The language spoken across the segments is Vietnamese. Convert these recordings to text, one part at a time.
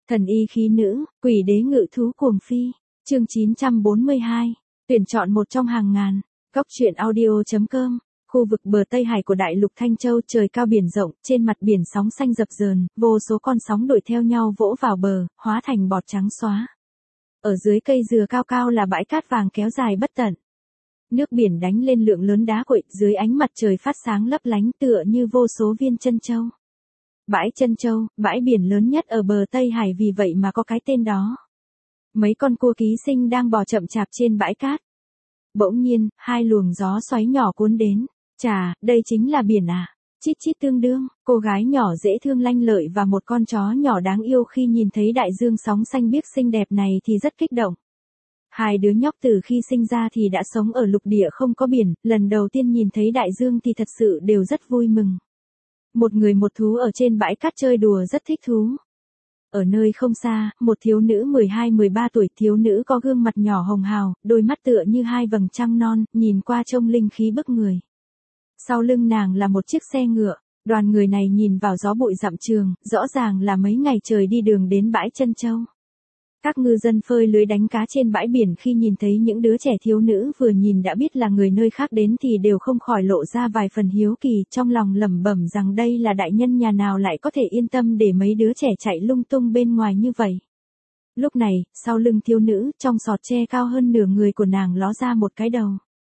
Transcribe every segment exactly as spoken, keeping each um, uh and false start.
Thần y khí nữ, quỷ đế ngự thú cuồng phi. Chương chín trăm bốn mươi hai. Tuyển chọn một trong hàng ngàn. Góc truyện audio.com. Khu vực bờ Tây Hải của đại lục Thanh Châu, trời cao biển rộng, trên mặt biển sóng xanh dập dờn, vô số con sóng đuổi theo nhau vỗ vào bờ, hóa thành bọt trắng xóa. Ở dưới cây dừa cao cao là bãi cát vàng kéo dài bất tận. Nước biển đánh lên lượng lớn đá quậy, dưới ánh mặt trời phát sáng lấp lánh tựa như vô số viên chân châu. Bãi Chân Châu, bãi biển lớn nhất ở bờ Tây Hải vì vậy mà có cái tên đó. Mấy con cua ký sinh đang bò chậm chạp trên bãi cát. Bỗng nhiên, hai luồng gió xoáy nhỏ cuốn đến. Chà, đây chính là biển à? Chít chít tương đương, cô gái nhỏ dễ thương lanh lợi và một con chó nhỏ đáng yêu khi nhìn thấy đại dương sóng xanh biếc xinh đẹp này thì rất kích động. Hai đứa nhóc từ khi sinh ra thì đã sống ở lục địa không có biển, lần đầu tiên nhìn thấy đại dương thì thật sự đều rất vui mừng. Một người một thú ở trên bãi cát chơi đùa rất thích thú. Ở nơi không xa, một thiếu nữ mười hai mười ba tuổi, thiếu nữ có gương mặt nhỏ hồng hào, đôi mắt tựa như hai vầng trăng non, nhìn qua trông linh khí bức người. Sau lưng nàng là một chiếc xe ngựa, đoàn người này nhìn vào gió bụi dặm trường, rõ ràng là mấy ngày trời đi đường đến bãi Chân Châu. Các ngư dân phơi lưới đánh cá trên bãi biển khi nhìn thấy những đứa trẻ thiếu nữ vừa nhìn đã biết là người nơi khác đến thì đều không khỏi lộ ra vài phần hiếu kỳ, trong lòng lẩm bẩm rằng đây là đại nhân nhà nào lại có thể yên tâm để mấy đứa trẻ chạy lung tung bên ngoài như vậy. Lúc này, sau lưng thiếu nữ, trong sọt tre cao hơn nửa người của nàng ló ra một cái đầu.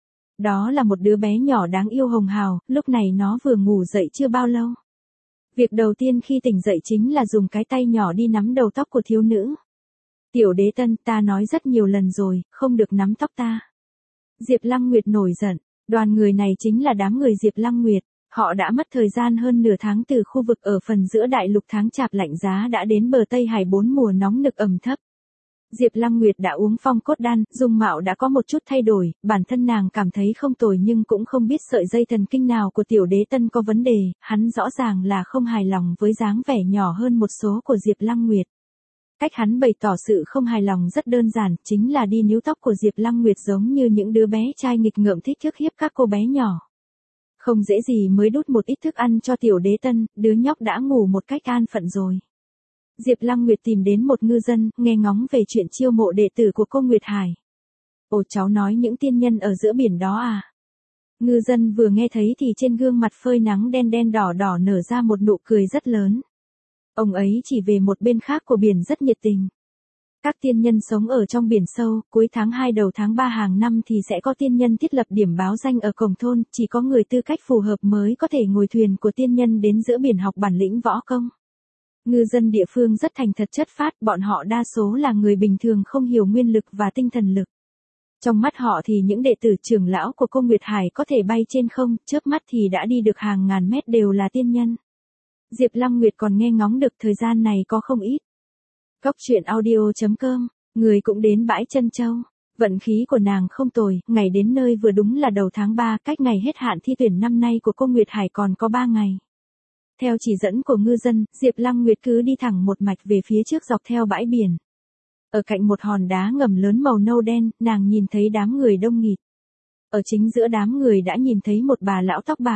Đó là một đứa bé nhỏ đáng yêu hồng hào, lúc này nó vừa ngủ dậy chưa bao lâu. Việc đầu tiên khi tỉnh dậy chính là dùng cái tay nhỏ đi nắm đầu tóc của thiếu nữ. Tiểu đế tân, ta nói rất nhiều lần rồi, không được nắm tóc ta. Diệp Lăng Nguyệt nổi giận, đoàn người này chính là đám người Diệp Lăng Nguyệt, họ đã mất thời gian hơn nửa tháng từ khu vực ở phần giữa đại lục tháng chạp lạnh giá đã đến bờ Tây Hải bốn mùa nóng nực ẩm thấp. Diệp Lăng Nguyệt đã uống phong cốt đan, dung mạo đã có một chút thay đổi, bản thân nàng cảm thấy không tồi nhưng cũng không biết sợi dây thần kinh nào của tiểu đế tân có vấn đề, hắn rõ ràng là không hài lòng với dáng vẻ nhỏ hơn một số của Diệp Lăng Nguyệt. Cách hắn bày tỏ sự không hài lòng rất đơn giản, chính là đi níu tóc của Diệp Lăng Nguyệt giống như những đứa bé trai nghịch ngợm thích ức hiếp các cô bé nhỏ. Không dễ gì mới đút một ít thức ăn cho tiểu đế tân, đứa nhóc đã ngủ một cách an phận rồi. Diệp Lăng Nguyệt tìm đến một ngư dân, nghe ngóng về chuyện chiêu mộ đệ tử của cô Nguyệt Hải. Ồ, cháu nói những tiên nhân ở giữa biển đó à? Ngư dân vừa nghe thấy thì trên gương mặt phơi nắng đen đen đỏ đỏ nở ra một nụ cười rất lớn. Ông ấy chỉ về một bên khác của biển rất nhiệt tình. Các tiên nhân sống ở trong biển sâu, cuối tháng hai đầu tháng ba hàng năm thì sẽ có tiên nhân thiết lập điểm báo danh ở cổng thôn, chỉ có người tư cách phù hợp mới có thể ngồi thuyền của tiên nhân đến giữa biển học bản lĩnh võ công. Ngư dân địa phương rất thành thật chất phác, bọn họ đa số là người bình thường không hiểu nguyên lực và tinh thần lực. Trong mắt họ thì những đệ tử trưởng lão của cô Nguyệt Hải có thể bay trên không, chớp mắt thì đã đi được hàng ngàn mét đều là tiên nhân. Diệp Lăng Nguyệt còn nghe ngóng được thời gian này có không ít. Góc truyện audio.com, người cũng đến bãi Chân Châu. Vận khí của nàng không tồi, ngày đến nơi vừa đúng là đầu tháng ba, cách ngày hết hạn thi tuyển năm nay của cô Nguyệt Hải còn có ba ngày. Theo chỉ dẫn của ngư dân, Diệp Lăng Nguyệt cứ đi thẳng một mạch về phía trước dọc theo bãi biển. Ở cạnh một hòn đá ngầm lớn màu nâu đen, nàng nhìn thấy đám người đông nghịt. Ở chính giữa đám người đã nhìn thấy một bà lão tóc bạc.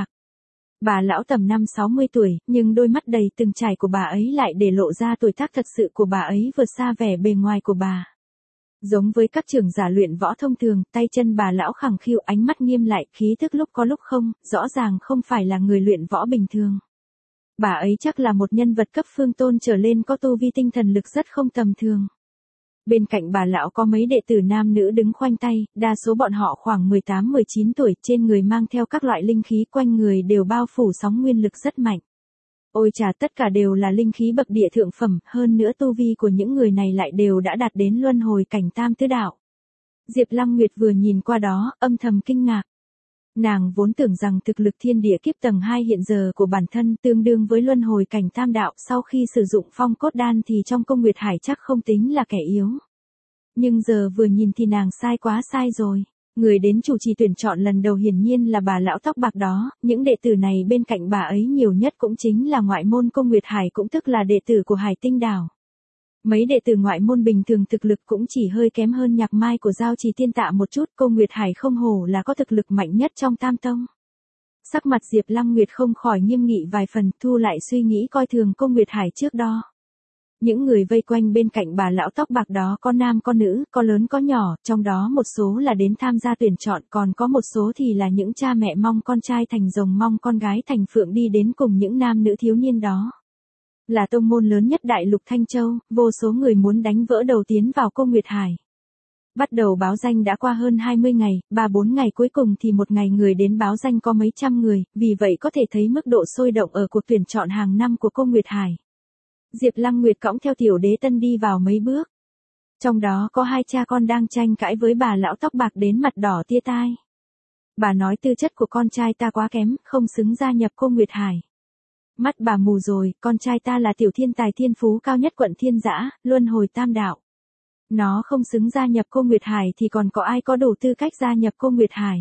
Bà lão tầm năm sáu mươi tuổi, nhưng đôi mắt đầy từng trải của bà ấy lại để lộ ra tuổi tác thật sự của bà ấy vượt xa vẻ bề ngoài của bà. Giống với các trưởng giả luyện võ thông thường, tay chân bà lão khẳng khiu, ánh mắt nghiêm lại, khí thức lúc có lúc không, rõ ràng không phải là người luyện võ bình thường. Bà ấy chắc là một nhân vật cấp phương tôn trở lên, có tu vi tinh thần lực rất không tầm thường. Bên cạnh bà lão có mấy đệ tử nam nữ đứng khoanh tay, đa số bọn họ khoảng mười tám mười chín tuổi, trên người mang theo các loại linh khí, quanh người đều bao phủ sóng nguyên lực rất mạnh. Ôi chà, tất cả đều là linh khí bậc địa thượng phẩm, hơn nữa tu vi của những người này lại đều đã đạt đến luân hồi cảnh tam tứ đạo. Diệp Lăng Nguyệt vừa nhìn qua đó, âm thầm kinh ngạc. Nàng vốn tưởng rằng thực lực thiên địa kiếp tầng hai hiện giờ của bản thân tương đương với luân hồi cảnh tam đạo, sau khi sử dụng phong cốt đan thì trong cô Nguyệt Hải chắc không tính là kẻ yếu. Nhưng giờ vừa nhìn thì nàng sai quá sai rồi. Người đến chủ trì tuyển chọn lần đầu hiển nhiên là bà lão tóc bạc đó, những đệ tử này bên cạnh bà ấy nhiều nhất cũng chính là ngoại môn cô Nguyệt Hải, cũng tức là đệ tử của Hải Tinh đảo. Mấy đệ tử ngoại môn bình thường thực lực cũng chỉ hơi kém hơn Nhạc Mai của Giao Trì Tiên Tạ một chút, cô Nguyệt Hải không hổ là có thực lực mạnh nhất trong Tam Tông. Sắc mặt Diệp Lăng Nguyệt không khỏi nghiêm nghị vài phần, thu lại suy nghĩ coi thường cô Nguyệt Hải trước đó. Những người vây quanh bên cạnh bà lão tóc bạc đó có nam có nữ, có lớn có nhỏ, trong đó một số là đến tham gia tuyển chọn, còn có một số thì là những cha mẹ mong con trai thành rồng mong con gái thành phượng đi đến cùng những nam nữ thiếu niên đó. Là tông môn lớn nhất đại lục Thanh Châu, vô số người muốn đánh vỡ đầu tiến vào Cô Nguyệt Hải. Bắt đầu báo danh đã qua hơn hai mươi ngày, ba bốn ngày cuối cùng thì một ngày người đến báo danh có mấy trăm người, vì vậy có thể thấy mức độ sôi động ở cuộc tuyển chọn hàng năm của Cô Nguyệt Hải. Diệp Lăng Nguyệt cõng theo Tiểu Đế Tân đi vào mấy bước. Trong đó có hai cha con đang tranh cãi với bà lão tóc bạc đến mặt đỏ tia tai. Bà nói tư chất của con trai ta quá kém, không xứng gia nhập Cô Nguyệt Hải. Mắt bà mù rồi, con trai ta là tiểu thiên tài thiên phú cao nhất quận Thiên Dã, luân hồi tam đạo. Nó không xứng gia nhập Cô Nguyệt Hải thì còn có ai có đủ tư cách gia nhập Cô Nguyệt Hải.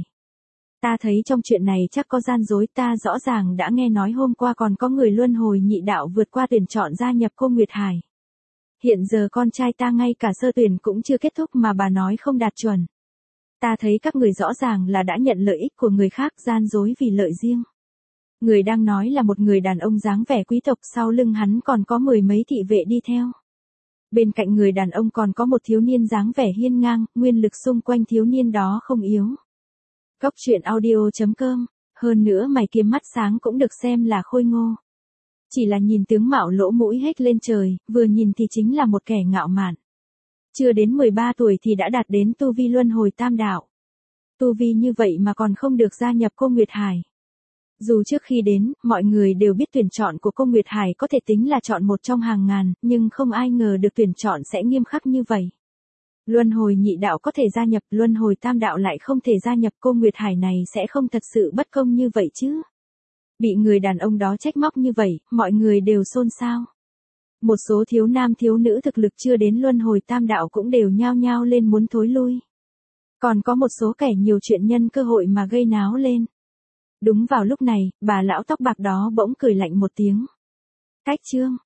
Ta thấy trong chuyện này chắc có gian dối, ta rõ ràng đã nghe nói hôm qua còn có người luân hồi nhị đạo vượt qua tuyển chọn gia nhập Cô Nguyệt Hải. Hiện giờ con trai ta ngay cả sơ tuyển cũng chưa kết thúc mà bà nói không đạt chuẩn. Ta thấy các người rõ ràng là đã nhận lợi ích của người khác, gian dối vì lợi riêng. Người đang nói là một người đàn ông dáng vẻ quý tộc, sau lưng hắn còn có mười mấy thị vệ đi theo. Bên cạnh người đàn ông còn có một thiếu niên dáng vẻ hiên ngang, nguyên lực xung quanh thiếu niên đó không yếu. Góc truyện audio chấm com, hơn nữa mày kiếm mắt sáng cũng được xem là khôi ngô. Chỉ là nhìn tướng mạo lỗ mũi hết lên trời, vừa nhìn thì chính là một kẻ ngạo mạn. Chưa đến mười ba tuổi thì đã đạt đến tu vi luân hồi tam đạo. Tu vi như vậy mà còn không được gia nhập Cô Nguyệt Hải. Dù trước khi đến, mọi người đều biết tuyển chọn của Cô Nguyệt Hải có thể tính là chọn một trong hàng ngàn, nhưng không ai ngờ được tuyển chọn sẽ nghiêm khắc như vậy. Luân hồi nhị đạo có thể gia nhập, luân hồi tam đạo lại không thể gia nhập, Cô Nguyệt Hải này sẽ không thật sự bất công như vậy chứ. Bị người đàn ông đó trách móc như vậy, mọi người đều xôn xao. Một số thiếu nam thiếu nữ thực lực chưa đến luân hồi tam đạo cũng đều nhao nhao lên muốn thối lui. Còn có một số kẻ nhiều chuyện nhân cơ hội mà gây náo lên. Đúng vào lúc này, bà lão tóc bạc đó bỗng cười lạnh một tiếng. Cách chương.